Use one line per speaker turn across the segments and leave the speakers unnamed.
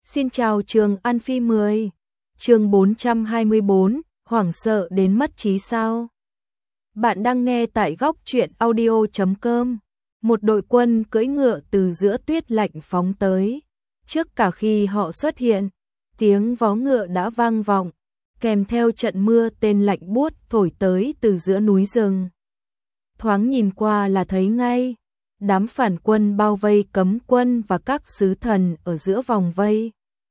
Xin chào trường An Phi 10. Chương 424, hoảng sợ đến mất trí sao? Bạn đang nghe tại góc truyện audio.com. Một đội quân cưỡi ngựa từ giữa tuyết lạnh phóng tới. Trước cả khi họ xuất hiện, tiếng vó ngựa đã vang vọng, kèm theo trận mưa tên lạnh buốt thổi tới từ giữa núi rừng. Thoáng nhìn qua là thấy ngay, đám phản quân bao vây cấm quân và các sứ thần ở giữa vòng vây.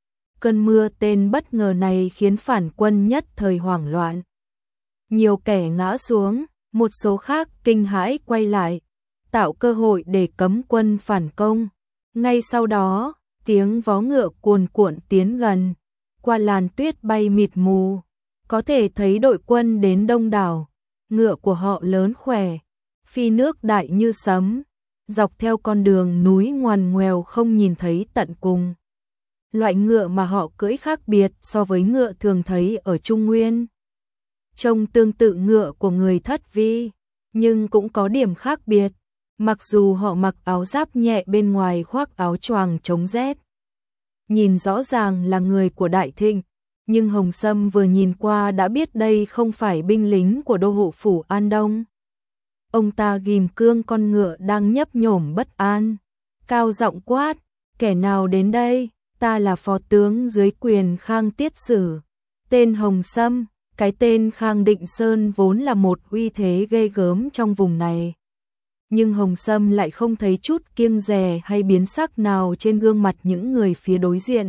Cơn mưa tên bất ngờ này khiến phản quân nhất thời hoảng loạn. Nhiều kẻ ngã xuống, một số khác kinh hãi quay lại, tạo cơ hội để cấm quân phản công. Ngay sau đó, tiếng vó ngựa cuồn cuộn tiến gần, qua làn tuyết bay mịt mù, có thể thấy đội quân đến đông đảo, ngựa của họ lớn khỏe, phi nước đại như sấm, dọc theo con đường núi ngoằn ngoèo không nhìn thấy tận cùng. Loại ngựa mà họ cưỡi khác biệt so với ngựa thường thấy ở Trung Nguyên. Trông tương tự ngựa của người Thất Vi, nhưng cũng có điểm khác biệt. Mặc dù họ mặc áo giáp nhẹ bên ngoài khoác áo choàng chống rét. Nhìn rõ ràng là người của Đại Thịnh, nhưng Hồng Sâm vừa nhìn qua đã biết đây không phải binh lính của đô hộ phủ An Đông. Ông ta ghim cương con ngựa đang nhấp nhổm bất an, cao giọng quát, kẻ nào đến đây? Ta là phó tướng dưới quyền Khang Tiết Sử, tên Hồng Sâm. Cái tên Khang Định Sơn vốn là một uy thế ghê gớm trong vùng này. Nhưng Hồng Sâm lại không thấy chút kiêng dè hay biến sắc nào trên gương mặt những người phía đối diện.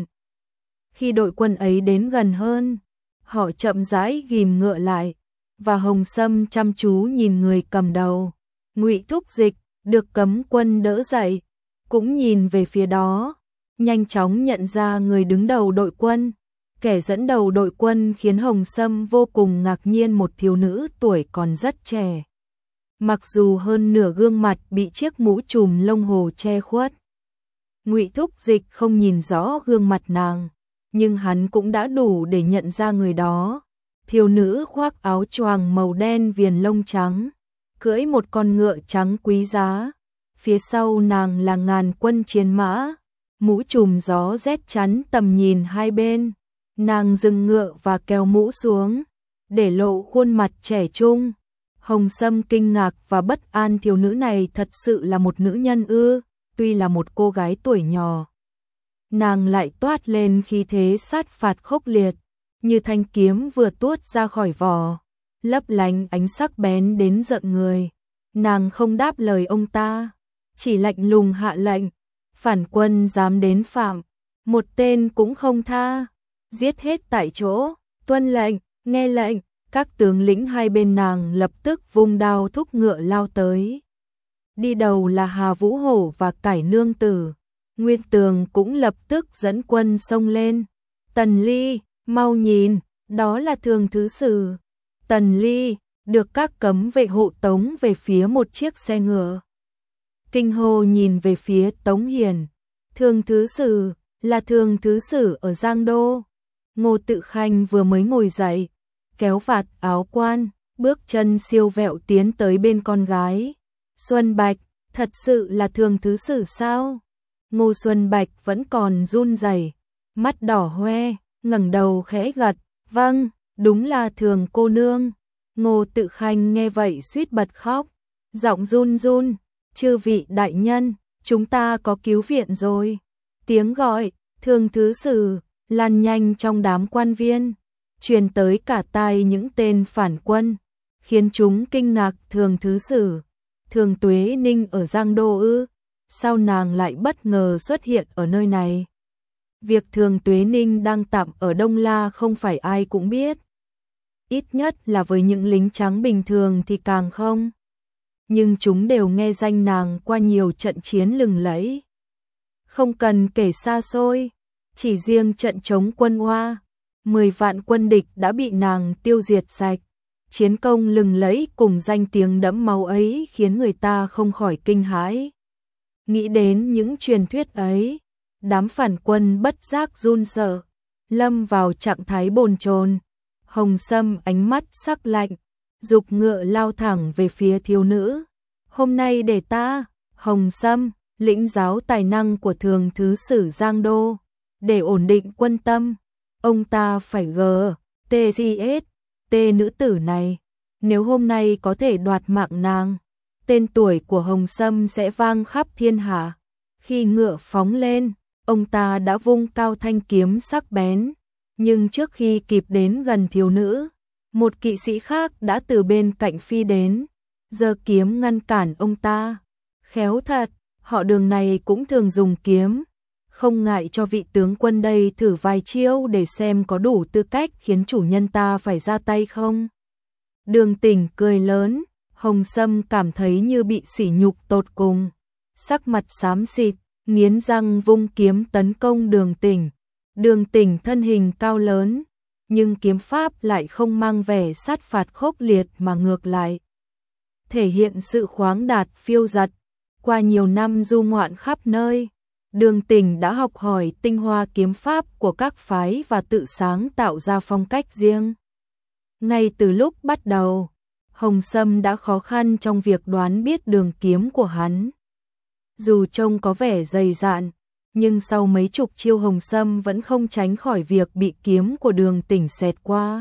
Khi đội quân ấy đến gần hơn, họ chậm rãi ghim ngựa lại, và Hồng Sâm chăm chú nhìn người cầm đầu. Ngụy Thúc Dịch, được cấm quân đỡ dậy, cũng nhìn về phía đó, nhanh chóng nhận ra người đứng đầu đội quân. Kẻ dẫn đầu đội quân khiến Hồng Sâm vô cùng ngạc nhiên, một thiếu nữ tuổi còn rất trẻ. Mặc dù hơn nửa gương mặt bị chiếc mũ trùm lông hồ che khuất. Ngụy Thúc Dịch không nhìn rõ gương mặt nàng, nhưng hắn cũng đã đủ để nhận ra người đó. Thiếu nữ khoác áo choàng màu đen viền lông trắng, cưỡi một con ngựa trắng quý giá. Phía sau nàng là ngàn quân chiến mã, mũ trùm gió rét chắn tầm nhìn hai bên. Nàng dừng ngựa và kéo mũ xuống, để lộ khuôn mặt trẻ trung. Hồng Sâm kinh ngạc và bất an, thiếu nữ này thật sự là một nữ nhân ư? Tuy là một cô gái tuổi nhỏ, nàng lại toát lên khí thế sát phạt khốc liệt, như thanh kiếm vừa tuốt ra khỏi vỏ, lấp lánh ánh sắc bén đến giận người. Nàng không đáp lời ông ta, chỉ lạnh lùng hạ lệnh, phản quân dám đến phạm, một tên cũng không tha. Giết hết tại chỗ, tuân lệnh, nghe lệnh. Các tướng lĩnh hai bên nàng lập tức vung đao thúc ngựa lao tới. Đi đầu là Hà Vũ Hổ và Cải Nương Tử. Nguyên Tường cũng lập tức dẫn quân xông lên. Tần Ly, mau nhìn, đó là Thường Thứ Sử. Tần Ly, được các cấm vệ hộ tống về phía một chiếc xe ngựa. Kinh hô nhìn về phía Tống Hiền. Thường Thứ Sử, là Thường Thứ Sử ở Giang Đô. Ngô Tự Khanh vừa mới ngồi dậy, kéo vạt áo quan, bước chân siêu vẹo tiến tới bên con gái. Xuân Bạch, thật sự là Thường Thứ Sử sao? Ngô Xuân Bạch vẫn còn run rẩy, mắt đỏ hoe, ngẩng đầu khẽ gật, vâng, đúng là Thường cô nương. Ngô Tự Khanh nghe vậy suýt bật khóc, giọng run run, chư vị đại nhân, chúng ta có cứu viện rồi. Tiếng gọi, Thường Thứ Sử, lan nhanh trong đám quan viên, truyền tới cả tai những tên phản quân, khiến chúng kinh ngạc. Thường Thứ Sử, Thường Tuế Ninh ở Giang Đô ư? Sao nàng lại bất ngờ xuất hiện ở nơi này? Việc Thường Tuế Ninh đang tạm ở Đông La không phải ai cũng biết. Ít nhất là với những lính trắng bình thường thì càng không. Nhưng chúng đều nghe danh nàng qua nhiều trận chiến lừng lẫy. Không cần kể xa xôi, chỉ riêng trận chống Quân Hoa, 10 vạn quân địch đã bị nàng tiêu diệt sạch. Chiến công lừng lẫy cùng danh tiếng đẫm máu ấy khiến người ta không khỏi kinh hãi. Nghĩ đến những truyền thuyết ấy, đám phản quân bất giác run sợ, lâm vào trạng thái bồn chồn. Hồng Sâm ánh mắt sắc lạnh, giục ngựa lao thẳng về phía thiếu nữ. Hôm nay để ta, Hồng Sâm, lĩnh giáo tài năng của Thường Thứ Sử Giang Đô. để ổn định quân tâm, ông ta phải GTGS nữ tử này. Nếu hôm nay có thể đoạt mạng nàng, tên tuổi của Hồng Sâm sẽ vang khắp thiên hạ. Khi ngựa phóng lên, ông ta đã vung cao thanh kiếm sắc bén, nhưng trước khi kịp đến gần thiếu nữ, một kỵ sĩ khác đã từ bên cạnh phi đến, giơ kiếm ngăn cản ông ta. Khéo thật, họ Đường này cũng thường dùng kiếm, không ngại cho vị tướng quân đây thử vài chiêu để xem có đủ tư cách khiến chủ nhân ta phải ra tay không. Đường Tỉnh cười lớn, Hồng Sâm cảm thấy như bị sỉ nhục tột cùng, sắc mặt xám xịt, nghiến răng vung kiếm tấn công Đường Tỉnh. Đường Tỉnh thân hình cao lớn, nhưng kiếm pháp lại không mang vẻ sát phạt khốc liệt mà ngược lại thể hiện sự khoáng đạt phiêu dật. Qua nhiều năm du ngoạn khắp nơi, Đường Tỉnh đã học hỏi tinh hoa kiếm pháp của các phái và tự sáng tạo ra phong cách riêng. Ngay từ lúc bắt đầu, Hồng Sâm đã khó khăn trong việc đoán biết đường kiếm của hắn. Dù trông có vẻ dày dạn, nhưng sau mấy chục chiêu Hồng Sâm vẫn không tránh khỏi việc bị kiếm của Đường Tỉnh xẹt qua.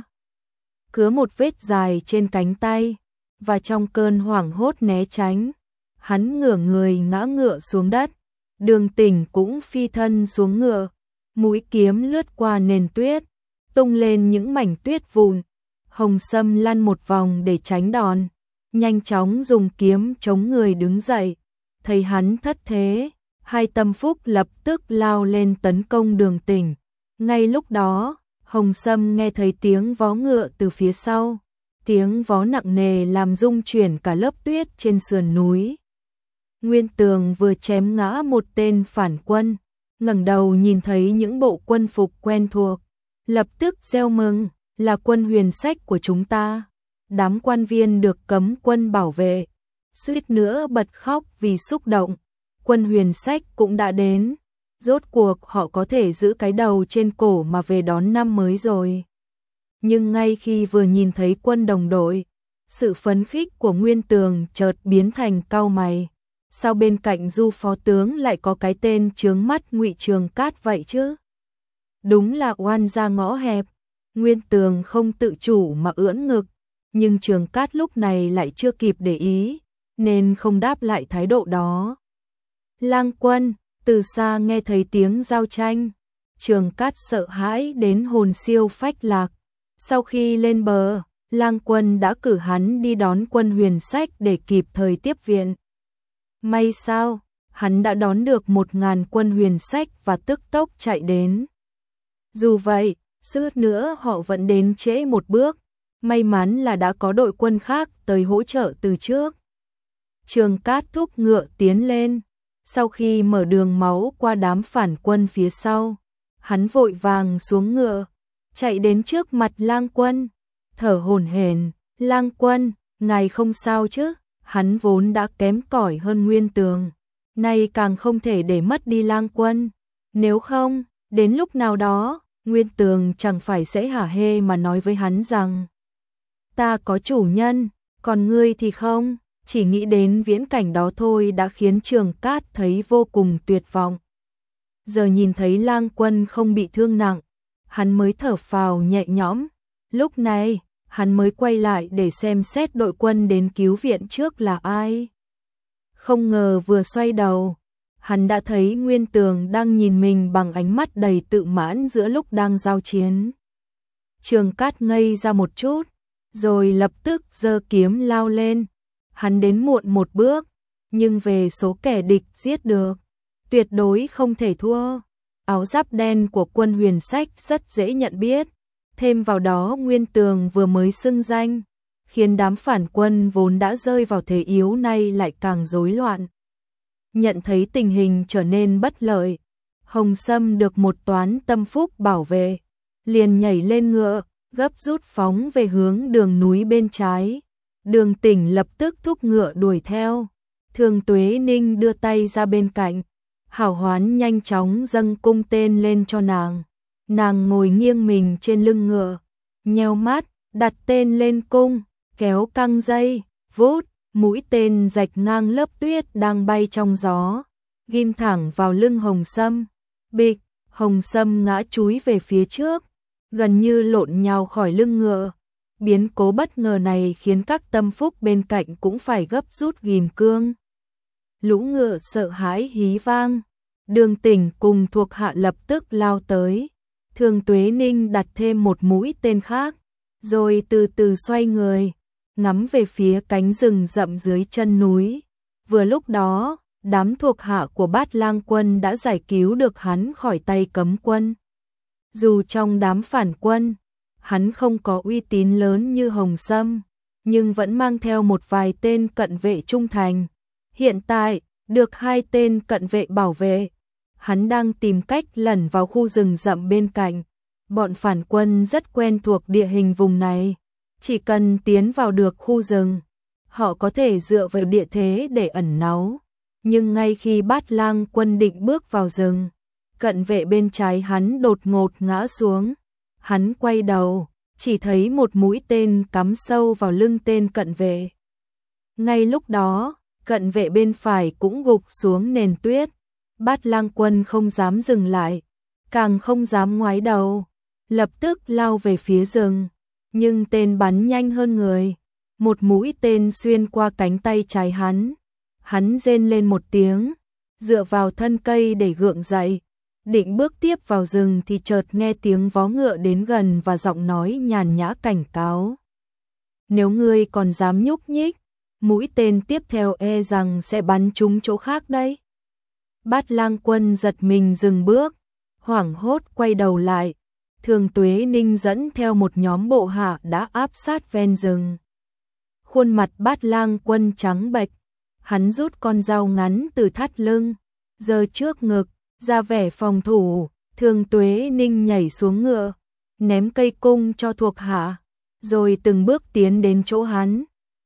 Cứa một vết dài trên cánh tay, và trong cơn hoảng hốt né tránh, hắn ngửa người ngã ngựa xuống đất. Đường Tỉnh cũng phi thân xuống ngựa, mũi kiếm lướt qua nền tuyết, tung lên những mảnh tuyết vụn. Hồng Sâm lăn một vòng để tránh đòn, nhanh chóng dùng kiếm chống người đứng dậy. Thấy hắn thất thế, hai tâm phúc lập tức lao lên tấn công Đường Tỉnh. Ngay lúc đó, Hồng Sâm nghe thấy tiếng vó ngựa từ phía sau, tiếng vó nặng nề làm rung chuyển cả lớp tuyết trên sườn núi. Nguyên Tường vừa chém ngã một tên phản quân, ngẩng đầu nhìn thấy những bộ quân phục quen thuộc, lập tức reo mừng, là quân Huyền Sách của chúng ta. Đám quan viên được cấm quân bảo vệ, suýt nữa bật khóc vì xúc động. Quân Huyền Sách cũng đã đến, rốt cuộc họ có thể giữ cái đầu trên cổ mà về đón năm mới rồi. Nhưng ngay khi vừa nhìn thấy quân đồng đội, sự phấn khích của Nguyên Tường chợt biến thành cau mày. Sao bên cạnh Du phó tướng lại có cái tên chướng mắt Ngụy Trường Cát vậy chứ? Đúng là oan gia ngõ hẹp. Nguyên Tường không tự chủ mà ưỡn ngực, nhưng Trường Cát lúc này lại chưa kịp để ý, nên không đáp lại thái độ đó. Lang quân, từ xa nghe thấy tiếng giao tranh, Trường Cát sợ hãi đến hồn siêu phách lạc. Sau khi lên bờ, Lang quân đã cử hắn đi đón quân Huyền Sách để kịp thời tiếp viện. May sao, hắn đã đón được 1000 quân Huyền Sách và tức tốc chạy đến. Dù vậy, suýt nữa họ vẫn đến trễ một bước, may mắn là đã có đội quân khác tới hỗ trợ từ trước. Trường Cát thúc ngựa tiến lên, sau khi mở đường máu qua đám phản quân phía sau, hắn vội vàng xuống ngựa, chạy đến trước mặt Lang quân, thở hổn hển, "Lang quân, ngài không sao chứ?" Hắn vốn đã kém cỏi hơn Nguyên Tường, nay càng không thể để mất đi Lang quân, nếu không, đến lúc nào đó, Nguyên Tường chẳng phải sẽ hả hê mà nói với hắn rằng: "Ta có chủ nhân, còn ngươi thì không." Chỉ nghĩ đến viễn cảnh đó thôi đã khiến Trường Cát thấy vô cùng tuyệt vọng. Giờ nhìn thấy Lang quân không bị thương nặng, hắn mới thở phào nhẹ nhõm. Lúc này, hắn mới quay lại để xem xét đội quân đến cứu viện trước là ai. Không ngờ vừa xoay đầu, hắn đã thấy Nguyên Tường đang nhìn mình bằng ánh mắt đầy tự mãn giữa lúc đang giao chiến. Trường Cát ngây ra một chút, rồi lập tức giơ kiếm lao lên. Hắn đến muộn một bước, nhưng về số kẻ địch giết được, tuyệt đối không thể thua. Áo giáp đen của quân Huyền Sách rất dễ nhận biết, thêm vào đó Nguyên Tường vừa mới xưng danh, khiến đám phản quân vốn đã rơi vào thế yếu nay lại càng rối loạn. Nhận thấy tình hình trở nên bất lợi, Hồng Sâm được một toán tâm phúc bảo vệ, liền nhảy lên ngựa, gấp rút phóng về hướng đường núi bên trái. Đường Tỉnh lập tức thúc ngựa đuổi theo. Thường Tuế Ninh đưa tay ra bên cạnh, Hảo Hoán nhanh chóng dâng cung tên lên cho nàng. Nàng ngồi nghiêng mình trên lưng ngựa, nheo mắt, đặt tên lên cung, kéo căng dây, vút, mũi tên rạch ngang lớp tuyết đang bay trong gió, ghim thẳng vào lưng Hồng Sâm. Bịch, Hồng Sâm ngã chúi về phía trước, gần như lộn nhào khỏi lưng ngựa. Biến cố bất ngờ này khiến các tâm phúc bên cạnh cũng phải gấp rút ghim cương. Lũ ngựa sợ hãi hí vang. Đường Tỉnh cùng thuộc hạ lập tức lao tới. Thường Tuế Ninh đặt thêm một mũi tên khác, rồi từ từ xoay người, ngắm về phía cánh rừng rậm dưới chân núi. Vừa lúc đó, đám thuộc hạ của Bát Lang quân đã giải cứu được hắn khỏi tay cấm quân. Dù trong đám phản quân, hắn không có uy tín lớn như Hồng Sâm, nhưng vẫn mang theo một vài tên cận vệ trung thành. Hiện tại, được 2 tên cận vệ bảo vệ, hắn đang tìm cách lẩn vào khu rừng rậm bên cạnh. Bọn phản quân rất quen thuộc địa hình vùng này, chỉ cần tiến vào được khu rừng, họ có thể dựa vào địa thế để ẩn náu. Nhưng ngay khi Bát Lang quân định bước vào rừng, cận vệ bên trái hắn đột ngột ngã xuống. Hắn quay đầu, chỉ thấy một mũi tên cắm sâu vào lưng tên cận vệ. Ngay lúc đó, cận vệ bên phải cũng gục xuống nền tuyết. Bát Lang quân không dám dừng lại, càng không dám ngoái đầu, lập tức lao về phía rừng. Nhưng tên bắn nhanh hơn người, một mũi tên xuyên qua cánh tay trái hắn. Hắn rên lên một tiếng, dựa vào thân cây để gượng dậy. Định bước tiếp vào rừng thì chợt nghe tiếng vó ngựa đến gần và giọng nói nhàn nhã cảnh cáo. Nếu ngươi còn dám nhúc nhích, mũi tên tiếp theo e rằng sẽ bắn trúng chỗ khác đấy. Bát Lang quân giật mình dừng bước, hoảng hốt quay đầu lại. Thường Tuế Ninh dẫn theo một nhóm bộ hạ đã áp sát ven rừng. Khuôn mặt Bát Lang quân trắng bệch, hắn rút con dao ngắn từ thắt lưng, giơ trước ngực, ra vẻ phòng thủ. Thường Tuế Ninh nhảy xuống ngựa, ném cây cung cho thuộc hạ, rồi từng bước tiến đến chỗ hắn.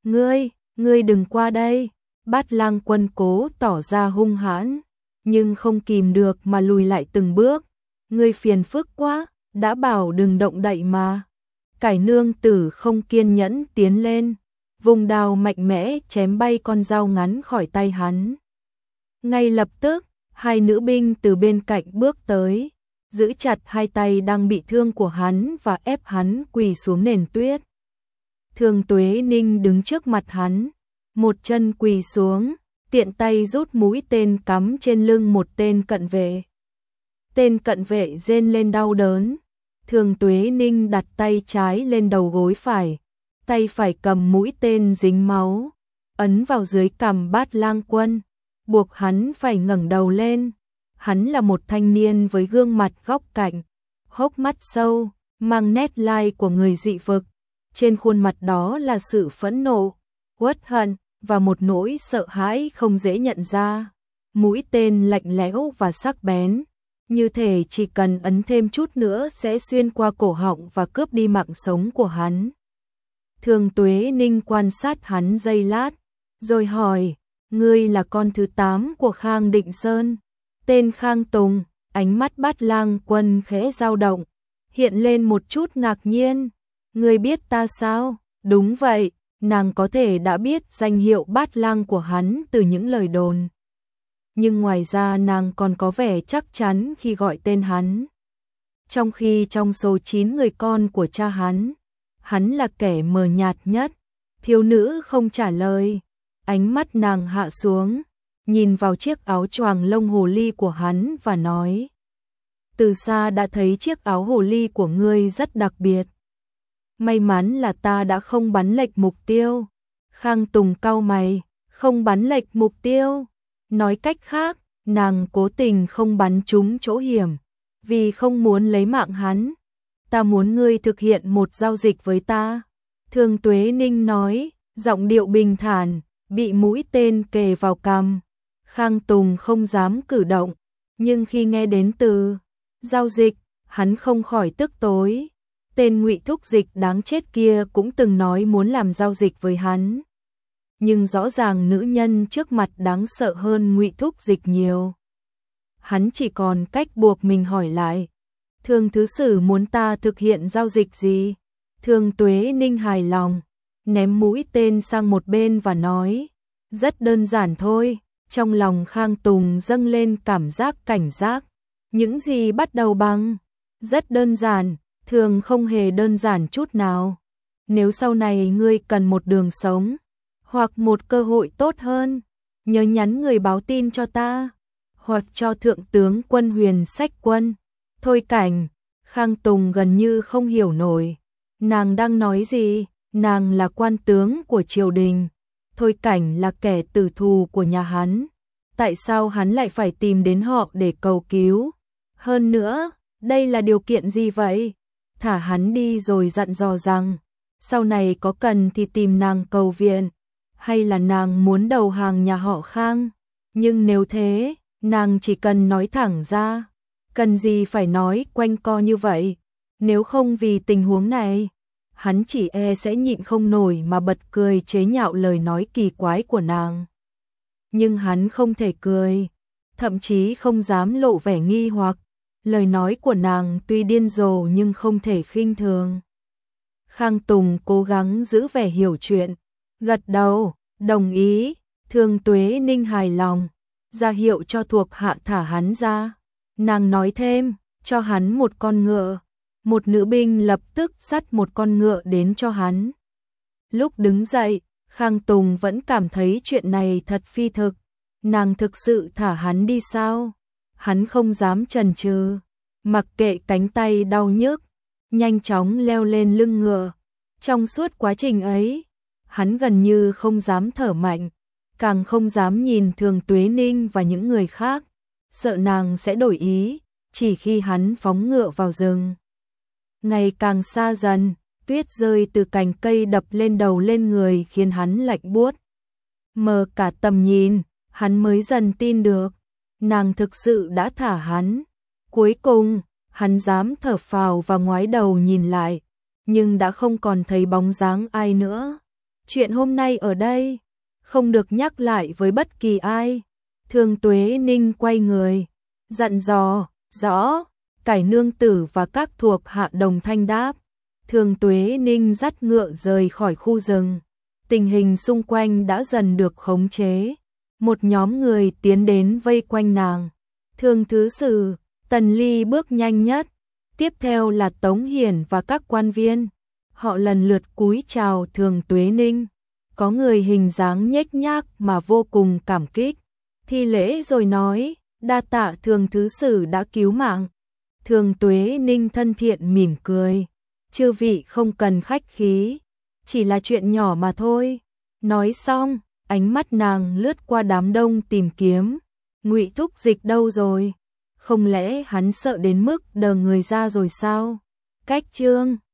Ngươi đừng qua đây. Bát Lang quân cố tỏ ra hung hãn, nhưng không kìm được mà lùi lại từng bước. Ngươi phiền phức quá, đã bảo đừng động đậy mà. Cải nương tử không kiên nhẫn tiến lên, vùng đao mạnh mẽ chém bay con dao ngắn khỏi tay hắn. Ngay lập tức, 2 nữ binh từ bên cạnh bước tới, giữ chặt 2 tay đang bị thương của hắn và ép hắn quỳ xuống nền tuyết. Thường Tuế Ninh đứng trước mặt hắn, một chân quỳ xuống, tiện tay rút mũi tên cắm trên lưng một tên cận vệ. Tên cận vệ rên lên đau đớn. Thường Tuế Ninh đặt tay trái lên đầu gối phải, tay phải cầm mũi tên dính máu, ấn vào dưới cằm Bát Lang quân, buộc hắn phải ngẩng đầu lên. Hắn là một thanh niên với gương mặt góc cạnh, hốc mắt sâu, mang nét lai của người dị vực. Trên khuôn mặt đó là sự phẫn nộ, uất hận và một nỗi sợ hãi không dễ nhận ra. Mũi tên lạnh lẽo và sắc bén, như thể chỉ cần ấn thêm chút nữa sẽ xuyên qua cổ họng và cướp đi mạng sống của hắn. Thường Tuế Ninh quan sát hắn giây lát, rồi hỏi, ngươi là con thứ 8 của Khang Định Sơn, tên Khang Tùng. Ánh mắt Bát Lang quân khẽ dao động, hiện lên một chút ngạc nhiên. Ngươi biết ta sao? Đúng vậy, nàng có thể đã biết danh hiệu Bát Lang của hắn từ những lời đồn. Nhưng ngoài ra nàng còn có vẻ chắc chắn khi gọi tên hắn. Trong khi trong số 9 người con của cha hắn là kẻ mờ nhạt nhất. Thiếu nữ không trả lời, ánh mắt nàng hạ xuống, nhìn vào chiếc áo choàng lông hồ ly của hắn và nói: từ xa đã thấy chiếc áo hồ ly của ngươi rất đặc biệt. May mắn là ta đã không bắn lệch mục tiêu. Khang Tùng cau mày, không bắn lệch mục tiêu. Nói cách khác, nàng cố tình không bắn trúng chỗ hiểm, vì không muốn lấy mạng hắn. Ta muốn ngươi thực hiện một giao dịch với ta. Thường Tuế Ninh nói, giọng điệu bình thản, bị mũi tên kề vào cằm. Khang Tùng không dám cử động, nhưng khi nghe đến từ giao dịch, hắn không khỏi tức tối. Tên Ngụy Thúc Dịch đáng chết kia cũng từng nói muốn làm giao dịch với hắn. Nhưng rõ ràng nữ nhân trước mặt đáng sợ hơn Ngụy Thúc Dịch nhiều. Hắn chỉ còn cách buộc mình hỏi lại, Thường thứ sử muốn ta thực hiện giao dịch gì? Thường Tuế Ninh hài lòng, ném mũi tên sang một bên và nói, rất đơn giản thôi. Trong lòng Khang Tùng dâng lên cảm giác cảnh giác. Những gì bắt đầu bằng rất đơn giản, thường không hề đơn giản chút nào. Nếu sau này ngươi cần một đường sống, hoặc một cơ hội tốt hơn, nhớ nhắn người báo tin cho ta, hoặc cho Thượng tướng Quân Huyền Sách Quân. Thôi Cảnh, Khang Tùng gần như không hiểu nổi. Nàng đang nói gì? Nàng là quan tướng của triều đình. Thôi Cảnh là kẻ tử thù của nhà hắn. Tại sao hắn lại phải tìm đến họ để cầu cứu? Hơn nữa, đây là điều kiện gì vậy? Thả hắn đi rồi dặn dò rằng, sau này có cần thì tìm nàng cầu viện, hay là nàng muốn đầu hàng nhà họ Khang? Nhưng nếu thế, nàng chỉ cần nói thẳng ra, cần gì phải nói quanh co như vậy? Nếu không vì tình huống này, hắn chỉ sẽ nhịn không nổi mà bật cười chế nhạo lời nói kỳ quái của nàng. Nhưng hắn không thể cười, thậm chí không dám lộ vẻ nghi hoặc. Lời nói của nàng tuy điên rồ nhưng không thể khinh thường. Khang Tùng cố gắng giữ vẻ hiểu chuyện, gật đầu, đồng ý. Thương Tuế Ninh hài lòng, ra hiệu cho thuộc hạ thả hắn ra. Nàng nói thêm, cho hắn một con ngựa. Một nữ binh lập tức dắt một con ngựa đến cho hắn. Lúc đứng dậy, Khang Tùng vẫn cảm thấy chuyện này thật phi thực. Nàng thực sự thả hắn đi sao? Hắn không dám chần chừ, mặc kệ cánh tay đau nhức, nhanh chóng leo lên lưng ngựa. Trong suốt quá trình ấy, hắn gần như không dám thở mạnh, càng không dám nhìn Thường Tuế Ninh và những người khác, sợ nàng sẽ đổi ý. Chỉ khi hắn phóng ngựa vào rừng, ngày càng xa dần, tuyết rơi từ cành cây đập lên đầu lên người khiến hắn lạnh buốt, mờ cả tầm nhìn, hắn mới dần tin được. Nàng thực sự đã thả hắn. Cuối cùng, hắn dám thở phào và ngoái đầu nhìn lại, nhưng đã không còn thấy bóng dáng ai nữa. Chuyện hôm nay ở đây, không được nhắc lại với bất kỳ ai. Thường Tuế Ninh quay người, dặn dò, rõ. Cải nương tử và các thuộc hạ đồng thanh đáp. Thường Tuế Ninh dắt ngựa rời khỏi khu rừng. Tình hình xung quanh đã dần được khống chế. Một nhóm người tiến đến vây quanh nàng. Thường thứ sử, Tần Ly bước nhanh nhất. Tiếp theo là Tống Hiển và các quan viên. Họ lần lượt cúi chào Thường Tuế Ninh. Có người hình dáng nhếch nhác mà vô cùng cảm kích. Thi lễ rồi nói, đa tạ Thường thứ sử đã cứu mạng. Thường Tuế Ninh thân thiện mỉm cười. Chư vị không cần khách khí, chỉ là chuyện nhỏ mà thôi. Nói xong, ánh mắt nàng lướt qua đám đông tìm kiếm. Ngụy Thúc Dịch đâu rồi? Không lẽ hắn sợ đến mức đờ người ra rồi sao? Cách chương